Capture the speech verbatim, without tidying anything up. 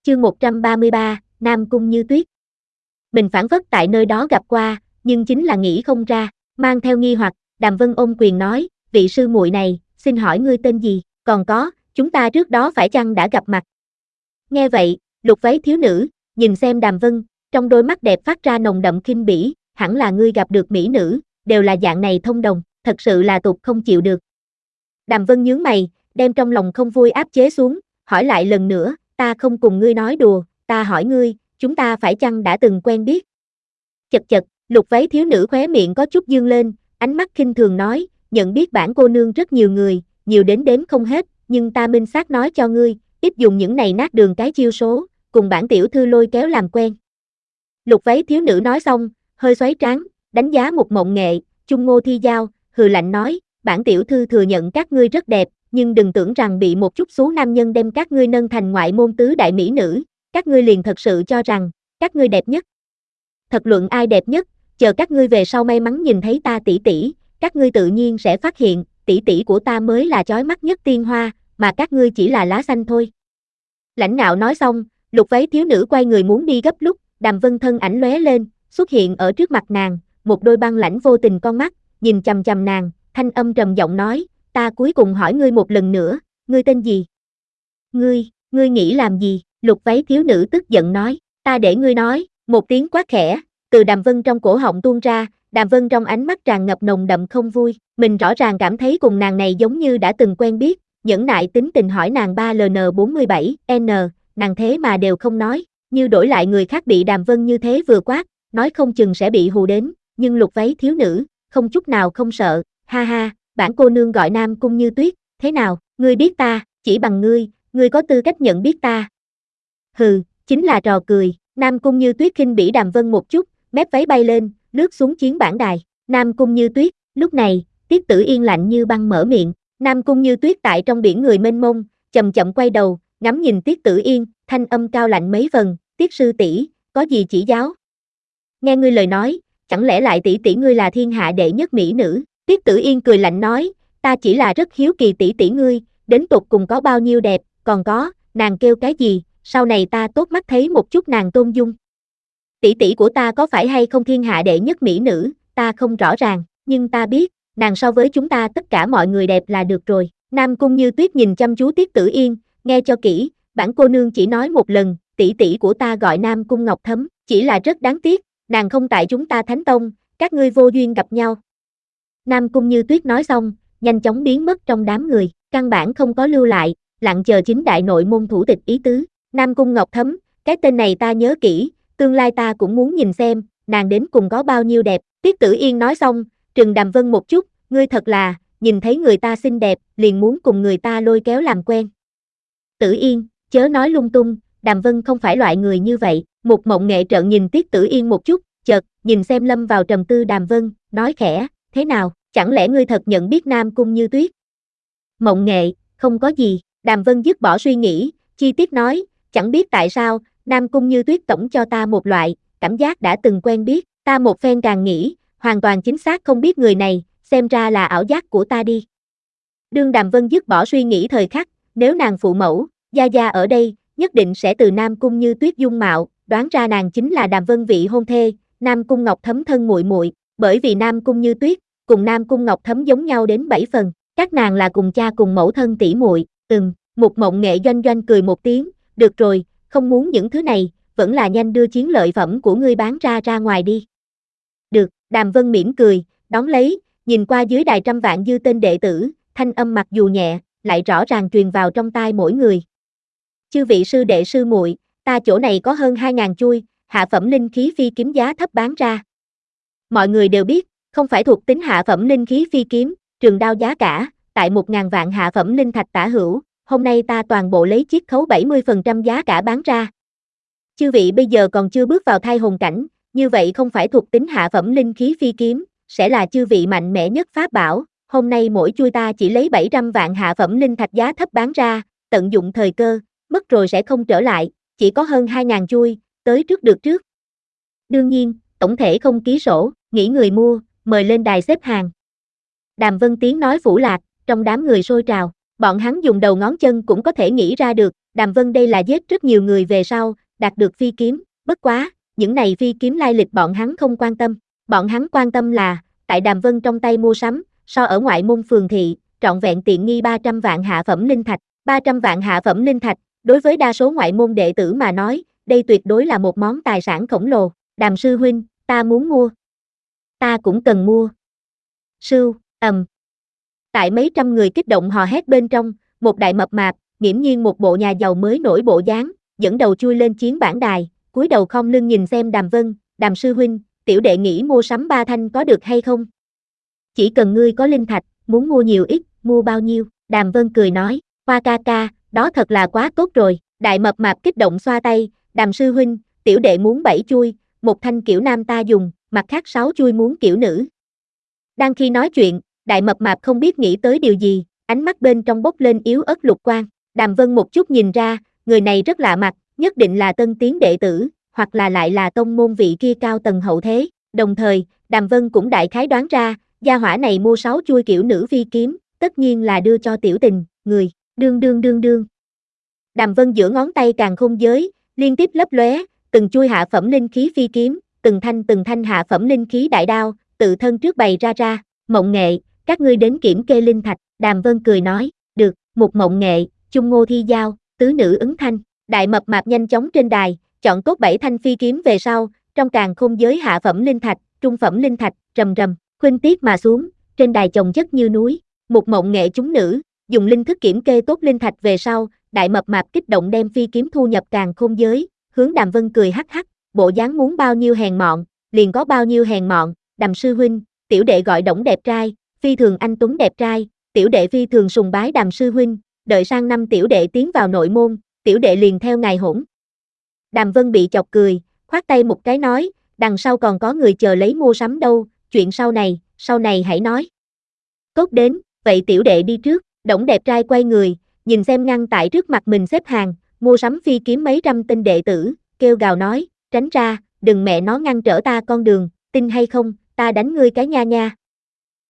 Chương một trăm ba mươi ba, Nam Cung Như Tuyết. Mình phảng phất tại nơi đó gặp qua, nhưng chính là nghĩ không ra, mang theo nghi hoặc, Đàm Vân ôm quyền nói, vị sư muội này, xin hỏi ngươi tên gì, còn có, chúng ta trước đó phải chăng đã gặp mặt? Nghe vậy, lục váy thiếu nữ, nhìn xem Đàm Vân, trong đôi mắt đẹp phát ra nồng đậm khinh bỉ, hẳn là ngươi gặp được mỹ nữ, đều là dạng này thông đồng, thật sự là tục không chịu được. Đàm Vân nhướng mày, đem trong lòng không vui áp chế xuống, hỏi lại lần nữa, ta không cùng ngươi nói đùa, ta hỏi ngươi, chúng ta phải chăng đã từng quen biết? Chật chật, lục váy thiếu nữ khóe miệng có chút dương lên, ánh mắt khinh thường nói, nhận biết bản cô nương rất nhiều người, nhiều đến đếm không hết, nhưng ta minh xác nói cho ngươi, ít dùng những này nát đường cái chiêu số, cùng bản tiểu thư lôi kéo làm quen. Lục váy thiếu nữ nói xong, hơi xoáy trán, đánh giá một mộng nghệ, chung ngô thi giao, hừ lạnh nói, bản tiểu thư thừa nhận các ngươi rất đẹp, nhưng đừng tưởng rằng bị một chút xú nam nhân đem các ngươi nâng thành ngoại môn tứ đại mỹ nữ, các ngươi liền thật sự cho rằng, các ngươi đẹp nhất. Thật luận ai đẹp nhất, chờ các ngươi về sau may mắn nhìn thấy ta tỷ tỷ, các ngươi tự nhiên sẽ phát hiện, tỷ tỷ của ta mới là chói mắt nhất tiên hoa, mà các ngươi chỉ là lá xanh thôi. Lãnh ngạo nói xong, lục váy thiếu nữ quay người muốn đi gấp lúc, Đàm Vân thân ảnh lóe lên, xuất hiện ở trước mặt nàng, một đôi băng lãnh vô tình con mắt, nhìn chằm chằm nàng, thanh âm trầm giọng nói, ta cuối cùng hỏi ngươi một lần nữa, ngươi tên gì? Ngươi, ngươi nghĩ làm gì? Lục váy thiếu nữ tức giận nói, ta để ngươi nói, một tiếng quát khẽ, từ Đàm Vân trong cổ họng tuôn ra, Đàm Vân trong ánh mắt tràn ngập nồng đậm không vui, mình rõ ràng cảm thấy cùng nàng này giống như đã từng quen biết, nhẫn nại tính tình hỏi nàng ba L N bốn mươi bảy N, nàng thế mà đều không nói, như đổi lại người khác bị Đàm Vân như thế vừa quát, nói không chừng sẽ bị hù đến, nhưng lục váy thiếu nữ, không chút nào không sợ, ha ha, bản cô nương gọi Nam Cung Như Tuyết, thế nào, ngươi biết ta, chỉ bằng ngươi, ngươi có tư cách nhận biết ta. Hừ, chính là trò cười, Nam Cung Như Tuyết khinh bỉ Đàm Vân một chút, mép váy bay lên, lướt xuống chiến bản đài, Nam Cung Như Tuyết, lúc này, Tiết Tử Yên lạnh như băng mở miệng, Nam Cung Như Tuyết tại trong biển người mênh mông, chậm chậm quay đầu, ngắm nhìn Tiết Tử Yên, thanh âm cao lạnh mấy phần, Tiết sư tỷ, có gì chỉ giáo? Nghe ngươi lời nói, chẳng lẽ lại tỷ tỷ ngươi là thiên hạ đệ nhất mỹ nữ? Tiết Tử Yên cười lạnh nói, ta chỉ là rất hiếu kỳ tỷ tỷ ngươi, đến tột cùng có bao nhiêu đẹp, còn có, nàng kêu cái gì, sau này ta tốt mắt thấy một chút nàng tôn dung. Tỷ tỷ của ta có phải hay không thiên hạ đệ nhất mỹ nữ, ta không rõ ràng, nhưng ta biết, nàng so với chúng ta tất cả mọi người đẹp là được rồi. Nam Cung Như Tuyết nhìn chăm chú Tiết Tử Yên, nghe cho kỹ, bản cô nương chỉ nói một lần, tỷ tỷ của ta gọi Nam Cung Ngọc Thấm, chỉ là rất đáng tiếc, nàng không tại chúng ta Thánh Tông, các ngươi vô duyên gặp nhau. Nam Cung Như Tuyết nói xong, nhanh chóng biến mất trong đám người, căn bản không có lưu lại, lặng chờ chính đại nội môn thủ tịch ý tứ. Nam Cung Ngọc Thấm, cái tên này ta nhớ kỹ, tương lai ta cũng muốn nhìn xem, nàng đến cùng có bao nhiêu đẹp. Tiết Tử Yên nói xong, trừng Đàm Vân một chút, ngươi thật là, nhìn thấy người ta xinh đẹp, liền muốn cùng người ta lôi kéo làm quen. Tử Yên, chớ nói lung tung, Đàm Vân không phải loại người như vậy. Một mộng nghệ trợn nhìn Tiết Tử Yên một chút, chợt, nhìn xem lâm vào trầm tư Đàm Vân, nói khẽ, thế nào, chẳng lẽ ngươi thật nhận biết Nam Cung Như Tuyết? Mộng nghệ, không có gì, Đàm Vân dứt bỏ suy nghĩ, chi tiết nói, chẳng biết tại sao, Nam Cung Như Tuyết tổng cho ta một loại, cảm giác đã từng quen biết, ta một phen càng nghĩ, hoàn toàn chính xác không biết người này, xem ra là ảo giác của ta đi. Đương Đàm Vân dứt bỏ suy nghĩ thời khắc, nếu nàng phụ mẫu, gia gia ở đây, nhất định sẽ từ Nam Cung Như Tuyết dung mạo, đoán ra nàng chính là Đàm Vân vị hôn thê, Nam Cung Ngọc Thấm thân muội muội, bởi vì Nam Cung Như Tuyết cùng Nam Cung Ngọc Thấm giống nhau đến bảy phần, các nàng là cùng cha cùng mẫu thân tỷ muội. Ừm, một mộng nghệ doanh doanh cười một tiếng, được rồi, không muốn những thứ này, vẫn là nhanh đưa chiến lợi phẩm của ngươi bán ra ra ngoài đi. Được, Đàm Vân mỉm cười, đón lấy, nhìn qua dưới đài trăm vạn dư tên đệ tử, thanh âm mặc dù nhẹ, lại rõ ràng truyền vào trong tai mỗi người. Chư vị sư đệ sư muội, ta chỗ này có hơn hai ngàn chuôi, hạ phẩm linh khí phi kiếm giá thấp bán ra. Mọi người đều biết, không phải thuộc tính hạ phẩm linh khí phi kiếm, trường đao giá cả, tại một ngàn vạn hạ phẩm linh thạch tả hữu, hôm nay ta toàn bộ lấy chiết khấu bảy mươi phần trăm giá cả bán ra. Chư vị bây giờ còn chưa bước vào thai hồn cảnh, như vậy không phải thuộc tính hạ phẩm linh khí phi kiếm, sẽ là chư vị mạnh mẽ nhất pháp bảo, hôm nay mỗi chuôi ta chỉ lấy bảy trăm vạn hạ phẩm linh thạch giá thấp bán ra, tận dụng thời cơ, mất rồi sẽ không trở lại, chỉ có hơn hai ngàn chuôi, tới trước được trước. Đương nhiên, tổng thể không ký sổ, nghĩ người mua, mời lên đài xếp hàng. Đàm Vân Tiếng nói phủ lạc, trong đám người sôi trào, Bọn hắn dùng đầu ngón chân cũng có thể nghĩ ra được, Đàm Vân đây là giết rất nhiều người về sau, đạt được phi kiếm, bất quá, những này phi kiếm lai lịch bọn hắn không quan tâm, bọn hắn quan tâm là, tại Đàm Vân trong tay mua sắm, so ở ngoại môn phường thị, trọn vẹn tiện nghi ba trăm vạn hạ phẩm linh thạch, ba trăm vạn hạ phẩm linh thạch, đối với đa số ngoại môn đệ tử mà nói, đây tuyệt đối là một món tài sản khổng lồ, Đàm sư huynh, ta muốn mua. Ta cũng cần mua. Sưu, ầm. Tại mấy trăm người kích động hò hét bên trong, một đại mập mạp, nghiễm nhiên một bộ nhà giàu mới nổi bộ dáng, dẫn đầu chui lên chiến bản đài, cúi đầu khom lưng nhìn xem Đàm Vân, Đàm sư huynh, tiểu đệ nghĩ mua sắm ba thanh có được hay không? Chỉ cần ngươi có linh thạch, muốn mua nhiều ít, mua bao nhiêu? Đàm Vân cười nói, Hoa ca ca, đó thật là quá tốt rồi, đại mập mạp kích động xoa tay, Đàm sư huynh, tiểu đệ muốn bảy chui, một thanh kiểu nam ta dùng, mặt khác sáu chui muốn kiểu nữ. Đang khi nói chuyện, đại mập mạp không biết nghĩ tới điều gì, ánh mắt bên trong bốc lên yếu ớt lục quang, Đàm Vân một chút nhìn ra, người này rất lạ mặt, nhất định là tân tiến đệ tử, hoặc là lại là tông môn vị kia cao tầng hậu thế, đồng thời, Đàm Vân cũng đại khái đoán ra, gia hỏa này mua sáu chui kiểu nữ phi kiếm, tất nhiên là đưa cho tiểu tình, người, đương đương đương đương. Đàm Vân giữa ngón tay càng không giới, liên tiếp lấp lóe, từng chui hạ phẩm linh khí phi kiếm, từng thanh từng thanh hạ phẩm linh khí đại đao, tự thân trước bày ra ra, Mộng Nghệ, các ngươi đến kiểm kê linh thạch, Đàm Vân cười nói, được, một Mộng Nghệ, chung ngô thi giao, tứ nữ ứng thanh, đại mập mạp nhanh chóng trên đài, chọn tốt bảy thanh phi kiếm về sau, trong càng không giới hạ phẩm linh thạch, trung phẩm linh thạch, rầm rầm, khuynh tiết mà xuống, trên đài chồng chất như núi, một Mộng Nghệ chúng nữ, dùng linh thức kiểm kê tốt linh thạch về sau, đại mập mạp kích động đem phi kiếm thu nhập càng không giới, hướng Đàm Vân cười hắc hắc, bộ dáng muốn bao nhiêu hèn mọn, liền có bao nhiêu hèn mọn, Đàm sư huynh, tiểu đệ gọi Đổng đẹp trai, phi thường anh tuấn đẹp trai, tiểu đệ phi thường sùng bái Đàm sư huynh, đợi sang năm tiểu đệ tiến vào nội môn, tiểu đệ liền theo ngài hỗn. Đàm Vân bị chọc cười, khoát tay một cái nói, đằng sau còn có người chờ lấy mua sắm đâu, chuyện sau này, sau này hãy nói. Tốt đến, vậy tiểu đệ đi trước, Đổng đẹp trai quay người, nhìn xem ngăn tại trước mặt mình xếp hàng, mua sắm phi kiếm mấy trăm tên đệ tử, kêu gào nói, tránh ra, đừng mẹ nó ngăn trở ta con đường, tin hay không, ta đánh ngươi cái nha nha.